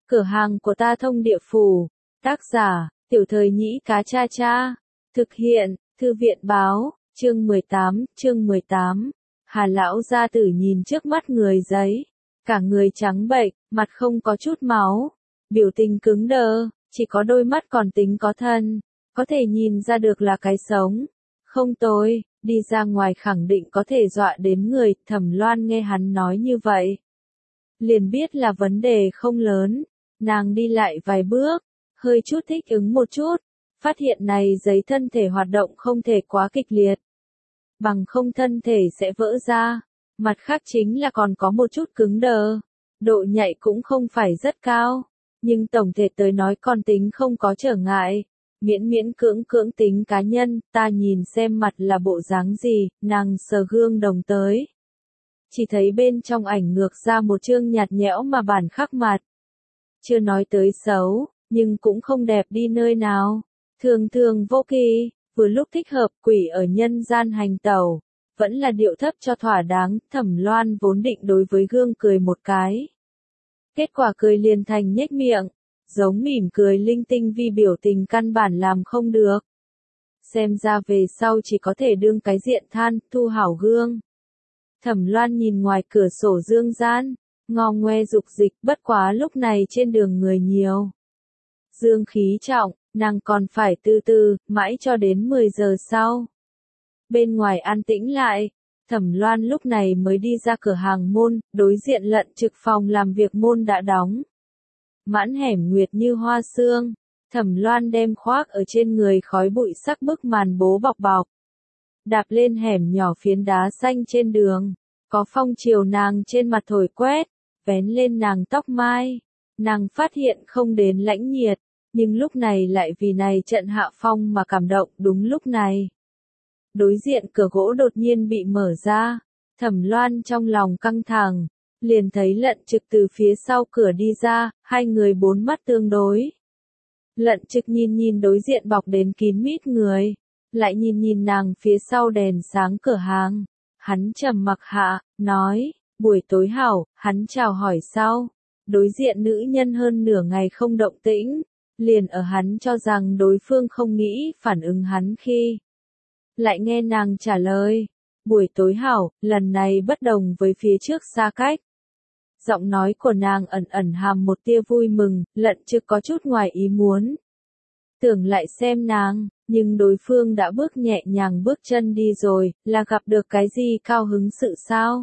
Cửa hàng của ta thông địa phủ. Tác giả, Tiểu Thời Nhĩ Cá Cha Cha. Thực hiện, Thư viện báo, chương 18. Hà lão gia tử nhìn trước mắt người giấy. Cả người trắng bệch, mặt không có chút máu. Biểu tình cứng đờ, chỉ có đôi mắt còn tính có thân. Có thể nhìn ra được là cái sống. Không tồi, đi ra ngoài khẳng định có thể dọa đến người. Thẩm Loan nghe hắn nói như vậy, liền biết là vấn đề không lớn. Nàng đi lại vài bước, hơi chút thích ứng một chút, phát hiện này giấy thân thể hoạt động không thể quá kịch liệt, bằng không thân thể sẽ vỡ ra. Mặt khác chính là còn có một chút cứng đờ, độ nhạy cũng không phải rất cao, nhưng tổng thể tới nói còn tính không có trở ngại. Miễn miễn cưỡng tính cá nhân, ta nhìn xem mặt là bộ dáng gì. Nàng sờ gương đồng tới, chỉ thấy bên trong ảnh ngược ra một chương nhạt nhẽo mà bản khắc mặt. Chưa nói tới xấu, nhưng cũng không đẹp đi nơi nào. Thường thường vô kỳ, vừa lúc thích hợp. Quỷ ở nhân gian hành tẩu, vẫn là điệu thấp cho thỏa đáng. Thẩm Loan vốn định đối với gương cười một cái, kết quả cười liền thành nhếch miệng, giống mỉm cười linh tinh, vì biểu tình căn bản làm không được. Xem ra về sau chỉ có thể đương cái diện than, thu hảo gương. Thẩm Loan nhìn ngoài cửa sổ dương gian, ngo ngoe dục dịch, bất quá lúc này trên đường người nhiều, dương khí trọng, nàng còn phải từ từ, mãi cho đến 10 giờ sau. Bên ngoài an tĩnh lại, Thẩm Loan lúc này mới đi ra cửa hàng môn, đối diện Lận Trực phòng làm việc môn đã đóng. Mãn hẻm nguyệt như hoa sương, Thẩm Loan đem khoác ở trên người khói bụi sắc bức màn bố bọc bọc. Đạp lên hẻm nhỏ phiến đá xanh trên đường, có phong chiều nàng trên mặt thổi quét, vén lên nàng tóc mai. Nàng phát hiện không đến lãnh nhiệt, nhưng lúc này lại vì này trận hạ phong mà cảm động. Đúng lúc này, đối diện cửa gỗ đột nhiên bị mở ra, Thẩm Loan trong lòng căng thẳng, liền thấy Lận Trực từ phía sau cửa đi ra, hai người bốn mắt tương đối. Lận Trực nhìn đối diện bọc đến kín mít người, lại nhìn nàng phía sau đèn sáng cửa hàng. Hắn trầm mặc hạ, nói, buổi tối hảo. Hắn chào hỏi sau, đối diện nữ nhân hơn nửa ngày không động tĩnh, liền ở hắn cho rằng đối phương không nghĩ phản ứng hắn khi lại nghe nàng trả lời, buổi tối hảo. Lần này bất đồng với phía trước xa cách, giọng nói của nàng ẩn hàm một tia vui mừng. Lận Trực có chút ngoài ý muốn, tưởng lại xem nàng, nhưng đối phương đã bước nhẹ nhàng bước chân đi rồi. Là gặp được cái gì cao hứng sự sao?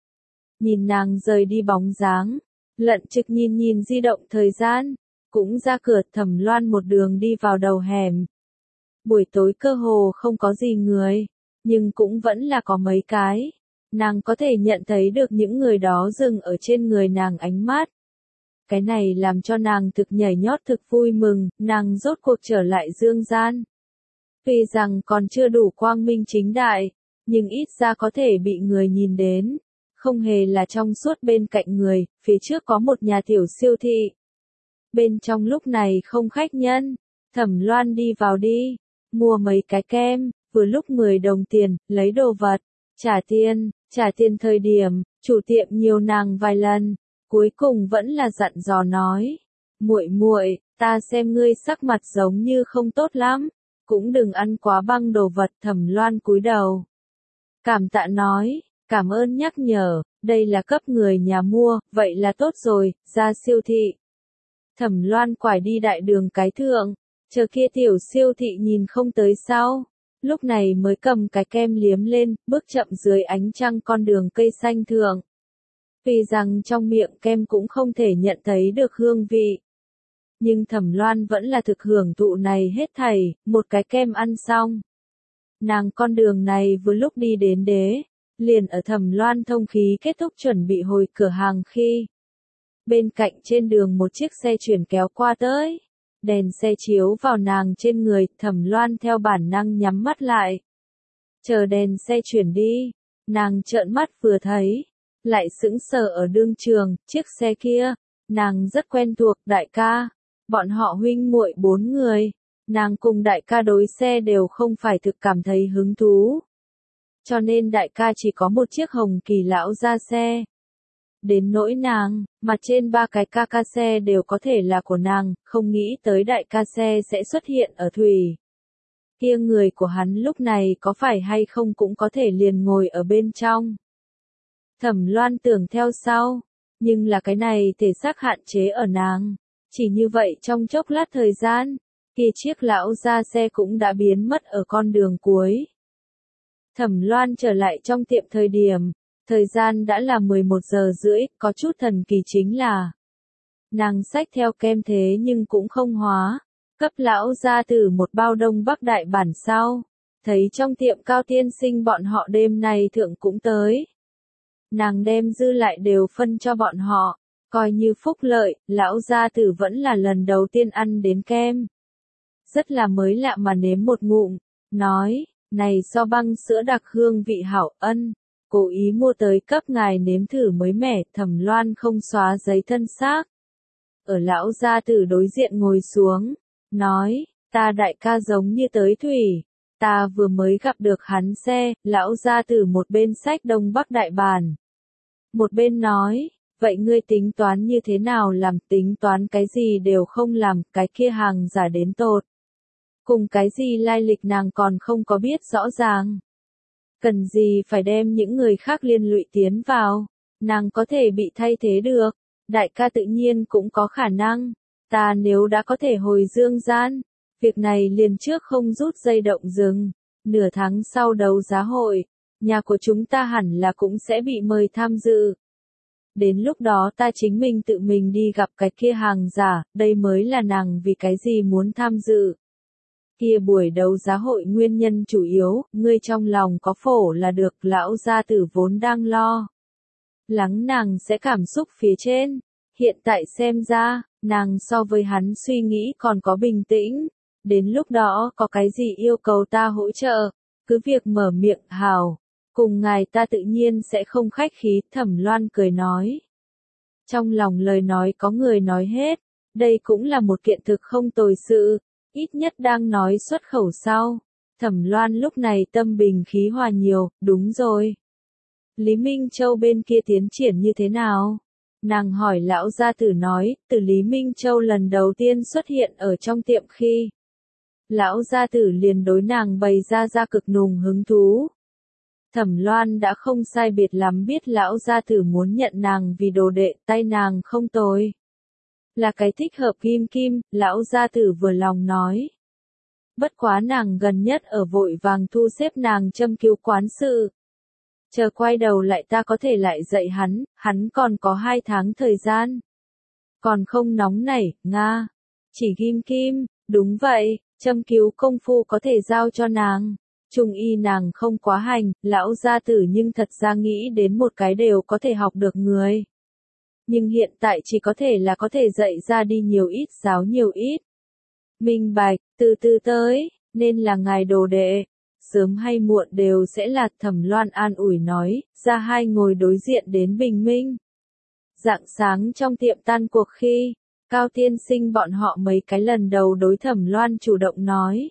Nhìn nàng rời đi bóng dáng, Lận Trực nhìn di động thời gian, cũng ra cửa. Thẩm Loan một đường đi vào đầu hẻm. Buổi tối cơ hồ không có gì người, nhưng cũng vẫn là có mấy cái. Nàng có thể nhận thấy được những người đó dừng ở trên người nàng ánh mắt. Cái này làm cho nàng thực nhảy nhót, thực vui mừng. Nàng rốt cuộc trở lại dương gian. Tuy rằng còn chưa đủ quang minh chính đại, nhưng ít ra có thể bị người nhìn đến. Không hề là trong suốt. Bên cạnh người, phía trước có một nhà tiểu siêu thị. Bên trong lúc này không khách nhân. Thẩm Loan đi vào đi, mua mấy cái kem, vừa lúc 10 đồng tiền, lấy đồ vật, trả tiền thời điểm, chủ tiệm nhiều nàng vài lần, cuối cùng vẫn là dặn dò nói, muội, ta xem ngươi sắc mặt giống như không tốt lắm, cũng đừng ăn quá băng đồ vật. Thẩm Loan cúi đầu, cảm tạ nói, cảm ơn nhắc nhở, đây là cấp người nhà mua, vậy là tốt rồi. Ra siêu thị, Thẩm Loan quải đi đại đường cái thượng, chờ kia tiểu siêu thị nhìn không tới sau, lúc này mới cầm cái kem liếm lên, bước chậm dưới ánh trăng con đường cây xanh thượng. Vì rằng trong miệng kem cũng không thể nhận thấy được hương vị, nhưng Thẩm Loan vẫn là thực hưởng thụ này hết thảy. Một cái kem ăn xong, nàng con đường này vừa lúc đi đến đế, liền ở Thẩm Loan thông khí kết thúc chuẩn bị hồi cửa hàng khi bên cạnh trên đường một chiếc xe chuyển kéo qua tới. Đèn xe chiếu vào nàng trên người, Thẩm Loan theo bản năng nhắm mắt lại. Chờ đèn xe chuyển đi, nàng trợn mắt vừa thấy, lại sững sờ ở đương trường. Chiếc xe kia, nàng rất quen thuộc. Đại ca, bọn họ huynh muội 4 người, nàng cùng đại ca đối xe đều không phải thực cảm thấy hứng thú, cho nên đại ca chỉ có một chiếc Hồng Kỳ lão ra xe. Đến nỗi nàng, mặt trên ba cái ca ca xe đều có thể là của nàng, không nghĩ tới đại ca xe sẽ xuất hiện ở thủy. Kia người của hắn lúc này có phải hay không cũng có thể liền ngồi ở bên trong. Thẩm Loan tưởng theo sau, nhưng là cái này thể xác hạn chế ở nàng. Chỉ như vậy trong chốc lát thời gian, kia chiếc lão ra xe cũng đã biến mất ở con đường cuối. Thẩm Loan trở lại trong tiệm thời gian đã là 11 giờ rưỡi, có chút thần kỳ chính là nàng xách theo kem thế nhưng cũng không hóa, cấp lão gia tử một bao Đông Bắc đại bản sau, thấy trong tiệm Cao tiên sinh bọn họ đêm nay thượng cũng tới. Nàng đem dư lại đều phân cho bọn họ, coi như phúc lợi, lão gia tử vẫn là lần đầu tiên ăn đến kem. Rất là mới lạ mà nếm một ngụm, nói, này so băng sữa đặc hương vị hảo ân, cố ý mua tới cấp ngài nếm thử mới mẻ. Thẩm Loan không xóa giấy thân xác. Ở lão gia tử đối diện ngồi xuống, nói, ta đại ca giống như tới thủy, ta vừa mới gặp được hắn xe. Lão gia tử một bên xách Đông Bắc đại bản, một bên nói, vậy ngươi tính toán như thế nào? Làm tính toán cái gì đều không làm, cái kia hàng giả đến tột cùng cái gì lai lịch nàng còn không có biết rõ ràng. Cần gì phải đem những người khác liên lụy tiến vào, nàng có thể bị thay thế được, đại ca tự nhiên cũng có khả năng, ta nếu đã có thể hồi dương gian, việc này liền trước không rút dây động rừng, nửa tháng sau đấu giá hội, nhà của chúng ta hẳn là cũng sẽ bị mời tham dự. Đến lúc đó ta chính mình tự mình đi gặp cái kia hàng giả, đây mới là nàng vì cái gì muốn tham dự. Kia buổi đấu giá hội nguyên nhân chủ yếu, ngươi trong lòng có phổ là được. Lão gia tử vốn đang lo lắng nàng sẽ cảm xúc phía trên, hiện tại xem ra, nàng so với hắn suy nghĩ còn có bình tĩnh, đến lúc đó có cái gì yêu cầu ta hỗ trợ, cứ việc mở miệng. Hào, cùng ngài ta tự nhiên sẽ không khách khí. Thẩm Loan cười nói, trong lòng lời nói có người nói hết, đây cũng là một kiện thực không tồi sự. Ít nhất đang nói xuất khẩu sau, Thẩm Loan lúc này tâm bình khí hòa nhiều. Đúng rồi, Lý Minh Châu bên kia tiến triển như thế nào? Nàng hỏi lão gia tử. Nói, từ Lý Minh Châu lần đầu tiên xuất hiện ở trong tiệm khi, lão gia tử liền đối nàng bày ra cực nùng hứng thú. Thẩm Loan đã không sai biệt lắm biết lão gia tử muốn nhận nàng vì đồ đệ, tay nàng không tồi, là cái thích hợp kim kim. Lão gia tử vừa lòng nói. Bất quá nàng gần nhất ở vội vàng thu xếp nàng châm cứu quán sự. Chờ quay đầu lại ta có thể lại dạy hắn còn có 2 tháng thời gian. Còn không nóng nảy, Nga. Chỉ kim kim, đúng vậy, châm cứu công phu có thể giao cho nàng. Trung y nàng không quá hành, lão gia tử nhưng thật ra nghĩ đến một cái đều có thể học được người. Nhưng hiện tại chỉ có thể dạy ra đi nhiều ít giáo nhiều ít. Minh bạch, từ từ tới, nên là ngài đồ đệ, sớm hay muộn đều sẽ là. Thẩm Loan an ủi nói, ra hai ngồi đối diện đến bình minh. Rạng sáng trong tiệm tan cuộc khi, Cao tiên sinh bọn họ mấy cái lần đầu đối Thẩm Loan chủ động nói.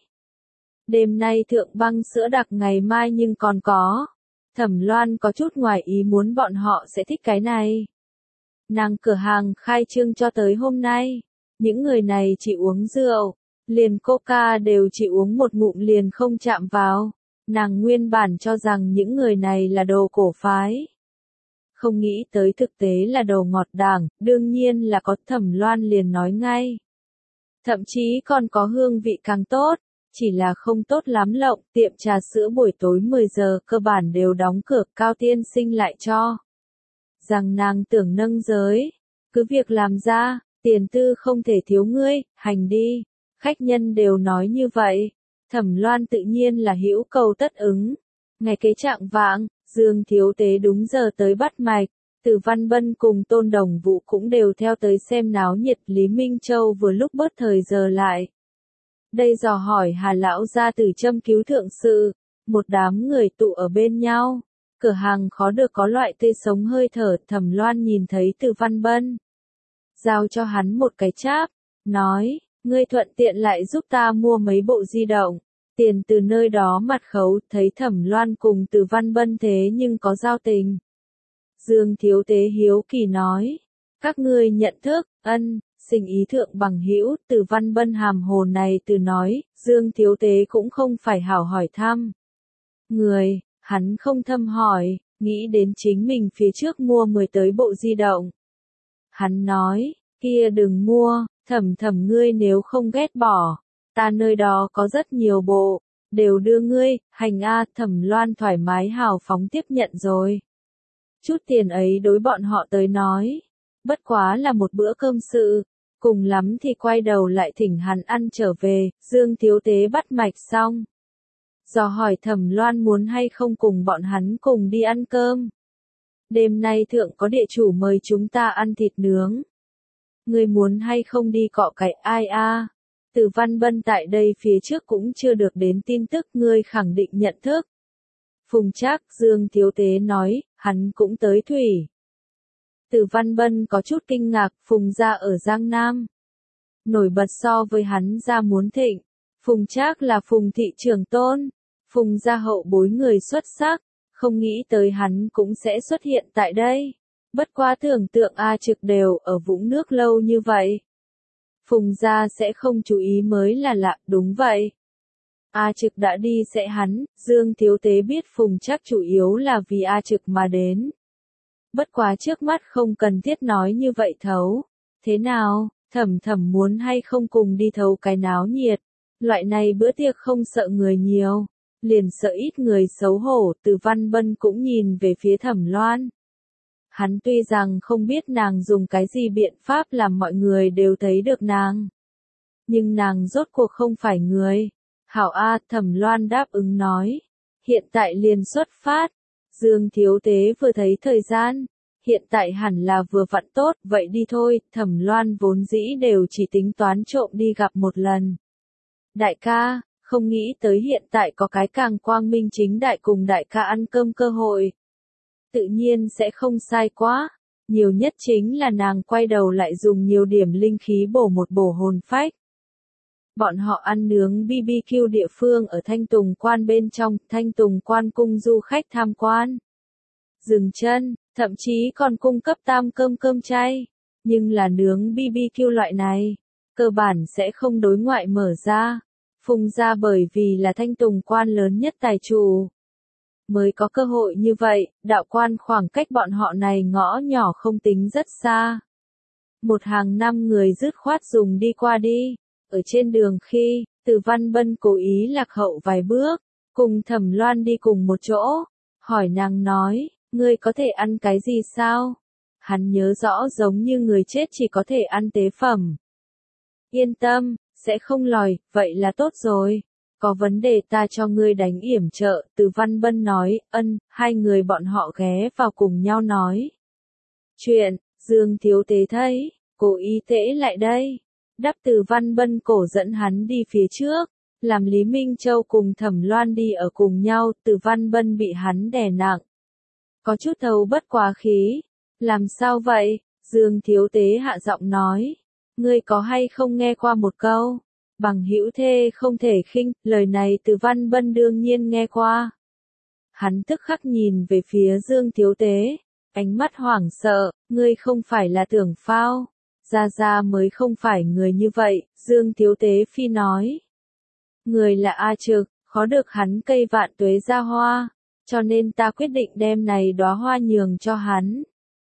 Đêm nay thượng băng sữa đặc ngày mai nhưng còn có. Thẩm Loan có chút ngoài ý muốn bọn họ sẽ thích cái này. Nàng cửa hàng khai trương cho tới hôm nay, những người này chỉ uống rượu, liền coca đều chỉ uống một ngụm liền không chạm vào. Nàng nguyên bản cho rằng những người này là đồ cổ phái. Không nghĩ tới thực tế là đồ ngọt đảng, đương nhiên là có. Thẩm Loan liền nói ngay. Thậm chí còn có hương vị càng tốt, chỉ là không tốt lắm lộng. Tiệm trà sữa buổi tối 10 giờ cơ bản đều đóng cửa. Cao tiên sinh lại cho rằng nàng tưởng nâng giới, cứ việc làm ra, tiền tư không thể thiếu ngươi, hành đi. Khách nhân đều nói như vậy, Thẩm Loan tự nhiên là hữu cầu tất ứng. Ngày kế trạng vạng, Dương thiếu tế đúng giờ tới bắt mạch, Từ Văn Bân cùng Tôn Đồng Vũ cũng đều theo tới xem náo nhiệt. Lý Minh Châu vừa lúc bớt thời giờ lại. Đây dò hỏi Hà lão gia tử châm cứu thượng sự, một đám người tụ ở bên nhau. Cửa hàng khó được có loại tươi sống hơi thở. Thẩm Loan nhìn thấy Từ Văn Bân, giao cho hắn một cái cháp, nói, ngươi thuận tiện lại giúp ta mua mấy bộ di động, tiền từ nơi đó mặt khấu. Thấy Thẩm Loan cùng Từ Văn Bân thế nhưng có giao tình, Dương Thiếu Tế hiếu kỳ nói. Các ngươi nhận thức, ân, sinh ý thượng bằng hữu, Từ Văn Bân hàm hồ này từ nói, Dương Thiếu Tế cũng không phải hảo hỏi thăm. Người, hắn không thâm hỏi, nghĩ đến chính mình phía trước mua 10 tới bộ di động. Hắn nói, kia đừng mua, Thẩm ngươi nếu không ghét bỏ, ta nơi đó có rất nhiều bộ, đều đưa ngươi, hành a. Thẩm Loan thoải mái hào phóng tiếp nhận rồi. Chút tiền ấy đối bọn họ tới nói, bất quá là một bữa cơm sự, cùng lắm thì quay đầu lại thỉnh hắn ăn trở về. Dương Thiếu Tế bắt mạch xong, dò hỏi Thẩm Loan muốn hay không cùng bọn hắn cùng đi ăn cơm. Đêm nay thượng có địa chủ mời chúng ta ăn thịt nướng. Ngươi muốn hay không đi cọ cải ai a? Từ Văn Bân tại đây phía trước cũng chưa được đến tin tức, ngươi khẳng định nhận thức. Phùng Trác, Dương Thiếu Tế nói, hắn cũng tới thủy. Từ Văn Bân có chút kinh ngạc, Phùng gia ở Giang Nam. Nổi bật so với hắn gia muốn thịnh. Phùng Trác là Phùng thị trưởng tôn. Phùng gia hậu bối người xuất sắc, không nghĩ tới hắn cũng sẽ xuất hiện tại đây. Bất quá tưởng tượng A Trực đều ở vũng nước lâu như vậy. Phùng gia sẽ không chú ý mới là lạ, đúng vậy. A Trực đã đi sẽ hắn, Dương Thiếu Tế biết Phùng Trác chủ yếu là vì A Trực mà đến. Bất quá trước mắt không cần thiết nói như vậy thấu. Thế nào, Thẩm muốn hay không cùng đi thấu cái náo nhiệt. Loại này bữa tiệc không sợ người nhiều, liền sợ ít người xấu hổ. Từ Văn Bân cũng nhìn về phía Thẩm Loan. Hắn tuy rằng không biết nàng dùng cái gì biện pháp làm mọi người đều thấy được nàng. Nhưng nàng rốt cuộc không phải người. Hảo A. Thẩm Loan đáp ứng nói. Hiện tại liền xuất phát. Dương Thiếu Tế vừa thấy thời gian. Hiện tại hẳn là vừa vặn tốt, vậy đi thôi. Thẩm Loan vốn dĩ đều chỉ tính toán trộm đi gặp một lần. Đại ca, không nghĩ tới hiện tại có cái càng quang minh chính đại cùng đại ca ăn cơm cơ hội. Tự nhiên sẽ không sai quá. Nhiều nhất chính là nàng quay đầu lại dùng nhiều điểm linh khí bổ hồn phách. Bọn họ ăn nướng BBQ địa phương ở Thanh Tùng Quan bên trong, Thanh Tùng Quan cung du khách tham quan. Dừng chân, thậm chí còn cung cấp tam cơm chay. Nhưng là nướng BBQ loại này, cơ bản sẽ không đối ngoại mở ra. Phùng gia bởi vì là Thanh Tùng Quan lớn nhất tài chủ, mới có cơ hội như vậy. Đạo quan khoảng cách bọn họ này ngõ nhỏ không tính rất xa. Một hàng năm người dứt khoát dùng đi qua đi. Ở trên đường khi, Từ Văn Bân cố ý lạc hậu vài bước, cùng Thẩm Loan đi cùng một chỗ, hỏi nàng nói, ngươi có thể ăn cái gì sao? Hắn nhớ rõ giống như người chết chỉ có thể ăn tế phẩm. Yên tâm, sẽ không lòi, vậy là tốt rồi. Có vấn đề ta cho ngươi đánh yểm trợ. Từ Văn Bân nói, ân. Hai người bọn họ ghé vào cùng nhau nói chuyện. Dương Thiếu Tế thấy, cố ý tễ lại đây. Đáp Từ Văn Bân cổ dẫn hắn đi phía trước, làm Lý Minh Châu cùng Thẩm Loan đi ở cùng nhau. Từ Văn Bân bị hắn đè nặng, có chút thấu bất quá khí. Làm sao vậy? Dương Thiếu Tế hạ giọng nói, ngươi có hay không nghe qua một câu, bằng hữu thê không thể khinh. Lời này Từ Văn Bân đương nhiên nghe qua. Hắn tức khắc nhìn về phía Dương Thiếu Tế, ánh mắt hoảng sợ, ngươi không phải là tưởng phao. Gia mới không phải người như vậy. Dương Thiếu Tế phi nói, người là A Trực, khó được hắn cây vạn tuế ra hoa, cho nên ta quyết định đem này đóa hoa nhường cho hắn.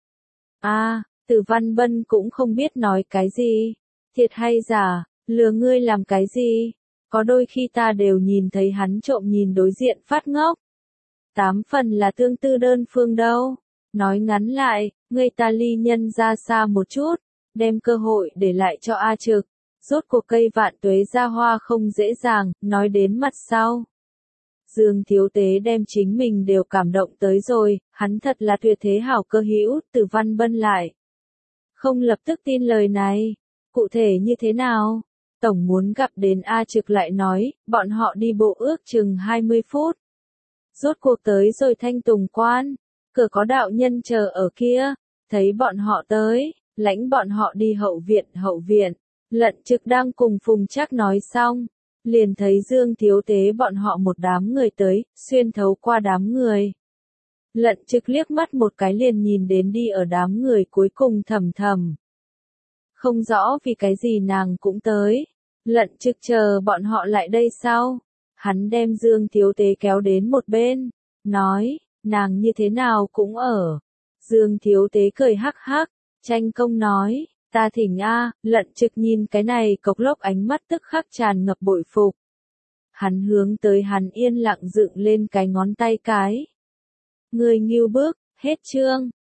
Từ Văn Bân cũng không biết nói cái gì. Thiệt hay giả, lừa ngươi làm cái gì? Có đôi khi ta đều nhìn thấy hắn trộm nhìn đối diện phát ngốc. 8 phần là tương tư đơn phương đâu. Nói ngắn lại, người ta ly nhân ra xa một chút, đem cơ hội để lại cho A Trực. Rốt cuộc cây vạn tuế ra hoa không dễ dàng, nói đến mặt sau. Dương Thiếu Tế đem chính mình đều cảm động tới rồi, hắn thật là tuyệt thế hảo cơ hữu. Từ Văn Bân lại không lập tức tin lời này. Cụ thể như thế nào? Tổng muốn gặp đến A Trực lại nói, bọn họ đi bộ ước chừng 20 phút. Rốt cuộc tới rồi Thanh Tùng Quan, cửa có đạo nhân chờ ở kia, thấy bọn họ tới, lãnh bọn họ đi hậu viện. Lận Trực đang cùng Phùng Trác nói xong, liền thấy Dương Thiếu Tế bọn họ một đám người tới, xuyên thấu qua đám người. Lận Trực liếc mắt một cái liền nhìn đến đi ở đám người cuối cùng Thầm Thầm. Không rõ vì cái gì nàng cũng tới. Lận Trực chờ bọn họ lại đây sao? Hắn đem Dương Thiếu Tế kéo đến một bên, nói, nàng như thế nào cũng ở. Dương Thiếu Tế cười hắc hắc, Tranh Công nói, ta thỉnh a. Lận Trực nhìn cái này cộc lốc ánh mắt tức khắc tràn ngập bội phục. Hắn hướng tới hắn yên lặng dựng lên cái ngón tay cái. Người nghêu bước, hết chương.